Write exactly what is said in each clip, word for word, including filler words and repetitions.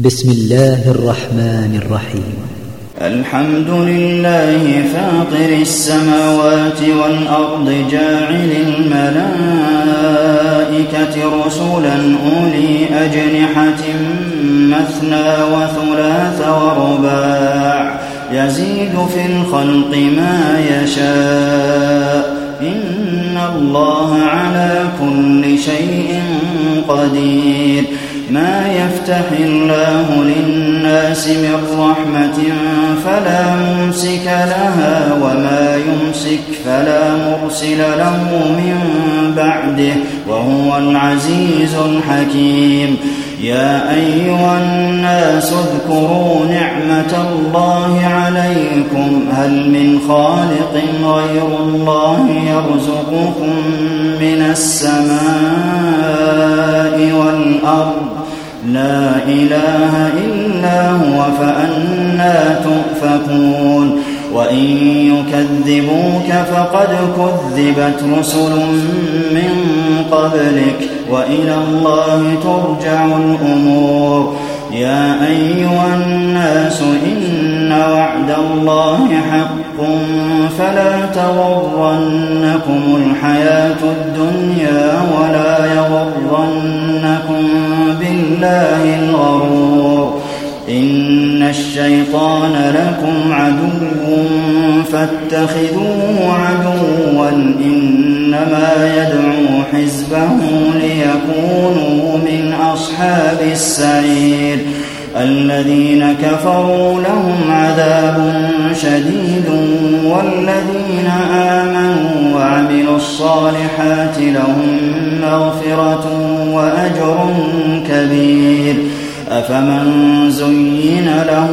بسم الله الرحمن الرحيم. الحمد لله فاطر السماوات والأرض جاعل الملائكة رسلا أولي أجنحة مثنى وثلاث ورباع يزيد في الخلق ما يشاء إن الله على كل شيء قدير. ما يفتح الله للناس من رحمة فلا ممسك لها وما يمسك فلا مرسل له من بعده وهو العزيز الحكيم. يا أيها الناس اذكروا نعمة الله عليكم هل من خالق غير الله يرزقكم من السماء والأرض لا إله إلا هو فأنى تؤفكون. وإن يكذبوك فقد كذبت رسل من قبلك وإلى الله ترجع الأمور. يا أيها الناس إن وعد الله حق فلا تغرنكم الحياة الدنيا ولا يغرنكم بالله الغرور. إن الشيطان لكم عدو فاتخذوه عدوا إنما يدعو حزبه ليكونوا من أصحاب السعير. الذين كفروا لهم عذاب شديد والذين آمنوا وعملوا الصالحات لهم مغفرة وأجر كبير. أفمن زين له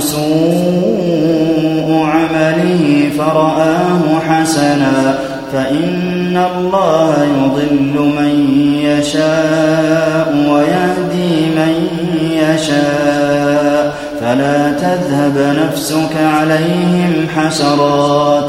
سوء عمله فرآه حسنا فإن الله يضل من يشاء ويهدي من يشاء فلا تذهب نفسك عليهم حسرات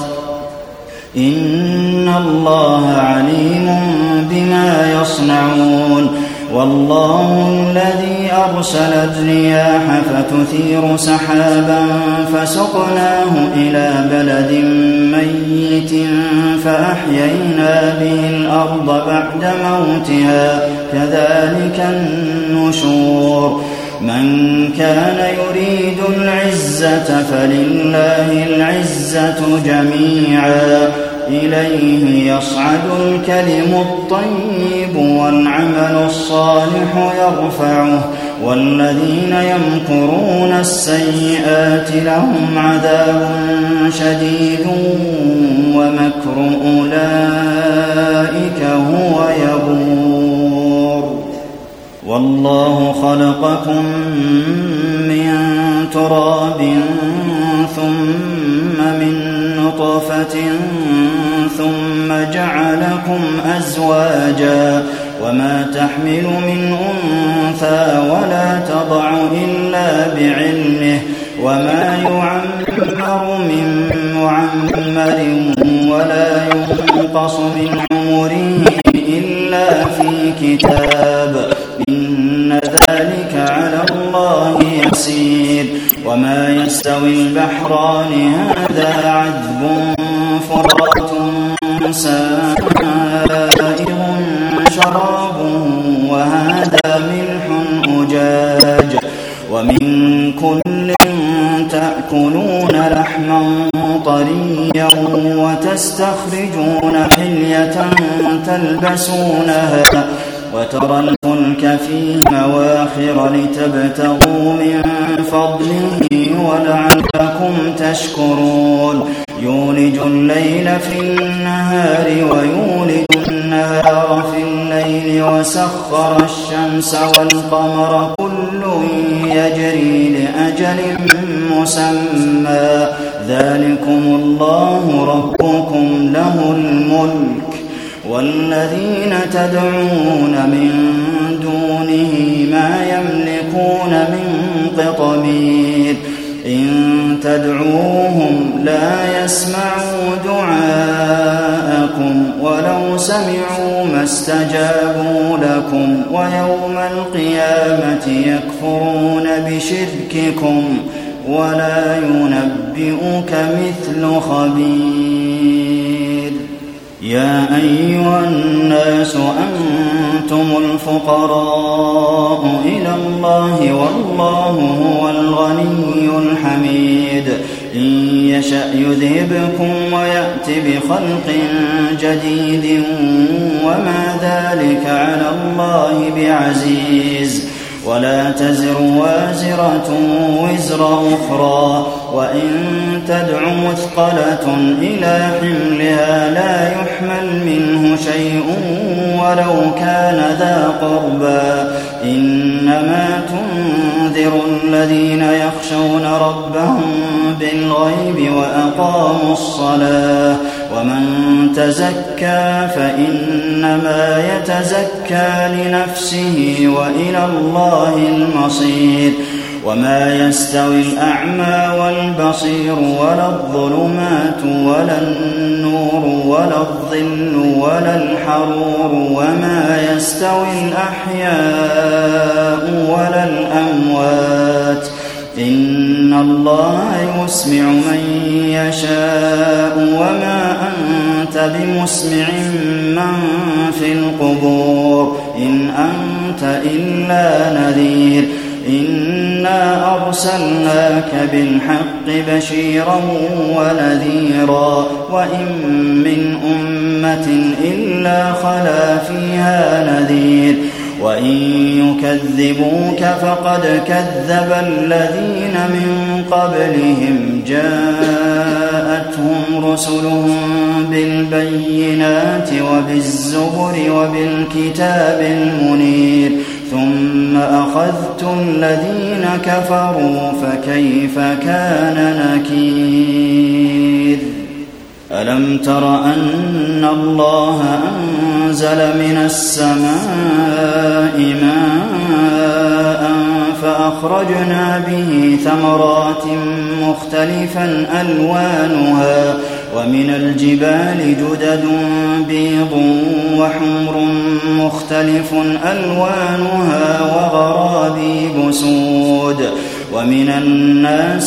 إن الله عليم بما يصنعون. والله الذي أرسل الرياح فتثير سحابا فسقناه إلى بلد ميت فأحيينا به الأرض بعد موتها كذلك النشور. من كان يريد العزة فلله العزة جميعا إليه يصعد الكلم الطيب والعمل الصالح يرفعه والذين يمكرون السيئات لهم عذاب شديد ومكر أولئك هو يبور. والله خلقكم من تراب ثم من نطفة ثم جعلكم أزواجا وما تحمل من أنثى ولا تضع إلا بعلمه وما يعمر من معمر ولا ينقص من عمره إلا في كتاب إن ذلك على الله يسير. وما يستوي البحران هذا عذب فرات سائغ شرابه وهذا ملح أجاج ومن كل تأكلون لحما طريا وتستخرجون حلية تلبسونها وترى الفلك فيه مواخر لتبتغوا من فضله ولعلكم تشكرون. يولج الليل في النهار ويولج النهار في الليل وسخر الشمس والقمر كل يجري لأجل مسمى ذلكم الله ربكم له الملك والذين تدعون من دونه ما يملكون من قطمير. إن تدعوهم لا يسمعوا دعاءكم ولو سمعوا ما استجابوا لكم ويوم القيامة يكفرون بشرككم ولا ينبئك مثل خبير. يا أيها الناس أنتم الفقراء إلى الله والله هو الغني الحميد. إن يشأ يذهبكم ويأت بخلق جديد وما ذلك على الله بعزيز. ولا تزر وازرة وزر أخرى وإن تدع مثقلة إلى حملها لا يحمل منه شيء ولو كان ذا قربى. إنما تنذر الذين يخشون ربهم بالغيب وأقاموا الصلاة ومن تزكى فإنما يتزكى لنفسه وإلى الله المصير. وما يستوي الأعمى والبصير ولا الظلمات ولا النور ولا الظل ولا الحرور وما يستوي الأحياء ولا الأموات. إن الله يسمع من يشاء وما أنت بمسمع من في القبور إن أنت إلا نذير. إنا أرسلناك بالحق بشيرا ونذيرا وإن من أمة إلا خلا فيها نذير. وإن يكذبوك فقد كذب الذين من قبلهم جاءتهم رسلهم بالبينات وبالزبر وبالكتاب المنير ثم أخذت الذين كفروا فكيف كان نكير. ألم تر أن الله أنزل من السماء ماء فأخرجنا به ثمرات مختلفا ألوانها ومن الجبال جدد بيض وحمر مختلف ألوانها وغرابيب سود ومن الناس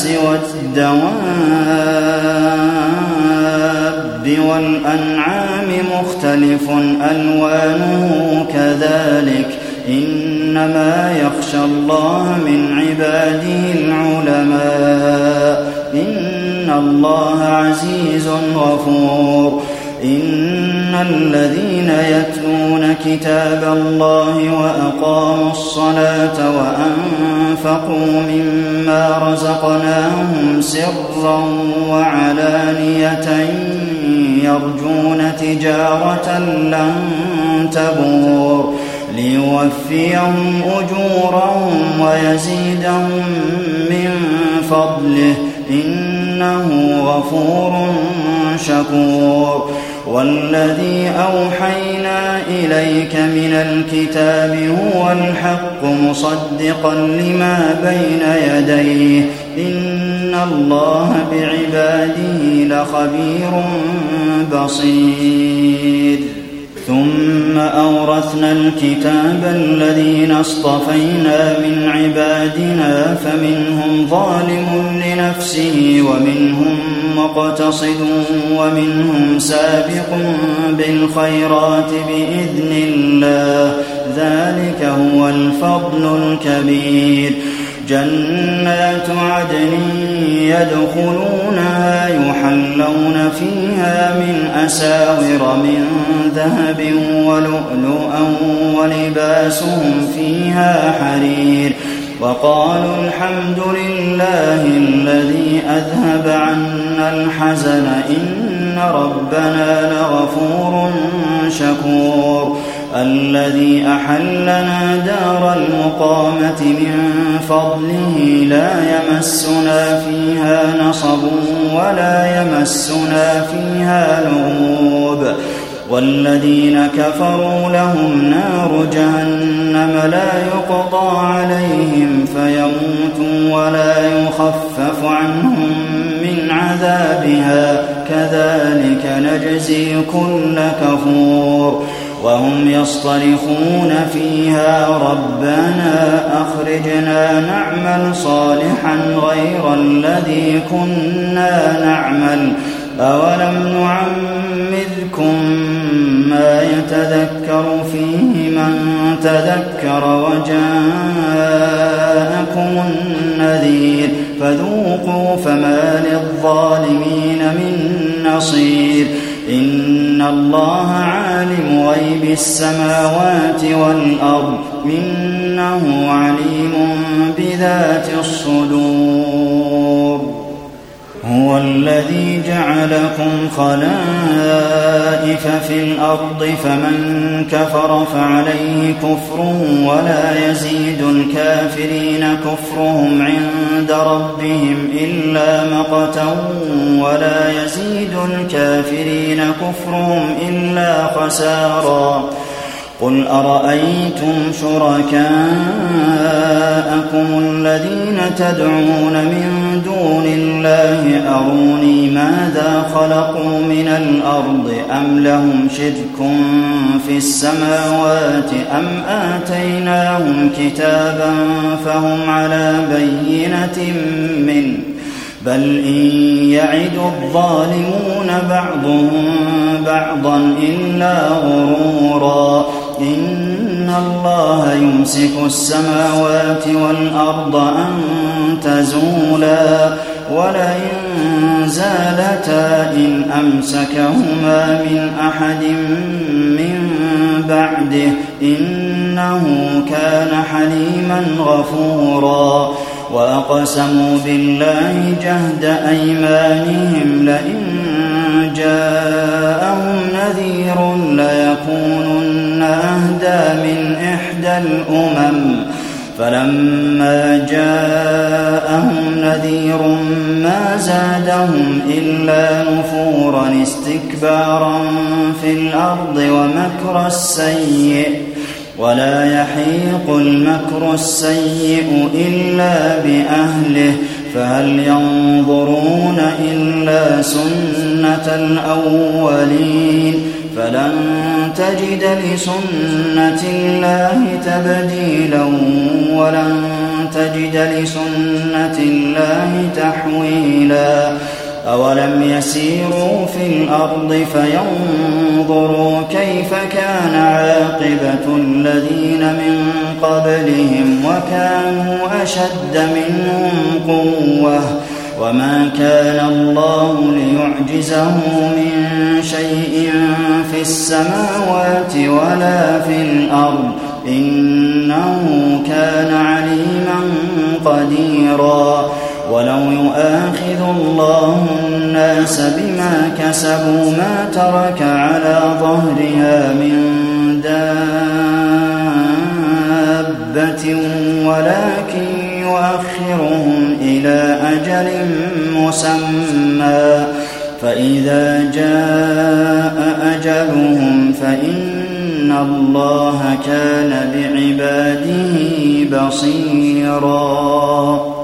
والدواب والأنعام مختلف ألوانه كذلك إنما يخشى الله من عباده العلماء إن الله عزيز غفور. إن الذين يتلون كتاب الله وأقاموا الصلاة وأنفقوا مما رزقناهم سرا وعلانية يرجون تجارة لن تبور ليوفيهم أجورهم ويزيدهم من فضله إنه غفور شكور. والذي أوحينا إليك من الكتاب هو الحق مصدقا لما بين يديه إن الله بعباده لخبير بصير. ثم أورثنا الكتاب الذين اصطفينا من عبادنا فمنهم ظالم لنفسه ومنهم مقتصد ومنهم سابق بالخيرات بإذن الله ذلك هو الفضل الكبير. جنات عدن يدخلونها يحلون فيها من أساور من ذهب ولؤلؤا ولباسهم فيها حرير وقالوا الحمد لله الذي أذهب عنا الحزن إن ربنا لغفور شكور. الذي أحلنا دار المقامة من فضله لا يمسنا فيها نصب ولا يمسنا فيها لغوب. والذين كفروا لهم نار جهنم لا يقضى عليهم فيموتوا ولا يخفف عنهم من عذابها كذلك نجزي كل كفور وهم يصطرخون فيها ربنا أخرجنا نعمل صالحا غير الذي كنا نعمل أولم نعمركم ما يتذكر فيه من تذكر وجاءكم النذير فذوقوا فما للظالمين من نصير إن الله عالم غيب السماوات والأرض إنه عليم بذات الصدور هو الذي جعلكم خلائف في الأرض فمن كفر فعليه كفره ولا يزيد الكافرين كفرهم عند ربهم إلا مقتا ولا يزيد الكافرين كفرهم إلا خسارا قل أرأيتم شركاءكم الذين تدعون من دون الله أروني ماذا خلقوا من الأرض أم لهم شرك في السماوات أم آتيناهم كتابا فهم على بينة منه بل إن يعد الظالمون بعضهم بعضا إلا غرورا إن الله يمسك السماوات والأرض أن تزولا ولئن زالتا إن أمسكهما من أحد من بعده إنه كان حليما غفورا وأقسموا بالله جهد أيمانهم لئن جاءهم نذير ليكونن أهدى من إحدى الأمم فلما جاءهم نذير ما زادهم إلا نفورا استكبارا في الأرض ومكر السيء ولا يحيق المكر السيء إلا بأهله فهل ينظرون إلا سنة الأولين فلن تجد لسنة الله تبديلا ولن تجد لسنة الله تحويلا أولم يسيروا في الأرض فينظروا كيف كان عاقبة الذين من قبلهم وكانوا أشد منهم قوة وما كان الله ليعجزه من شيء في السماوات ولا في الأرض إنه كان عليما قديرا ولو يؤاخذ الله الناس بما كسبوا ما ترك على ظهرها من دابة ولكن يؤخرهم إلى أجل مسمى فإذا جاء أجلهم فإن الله كان بعباده بصيرا.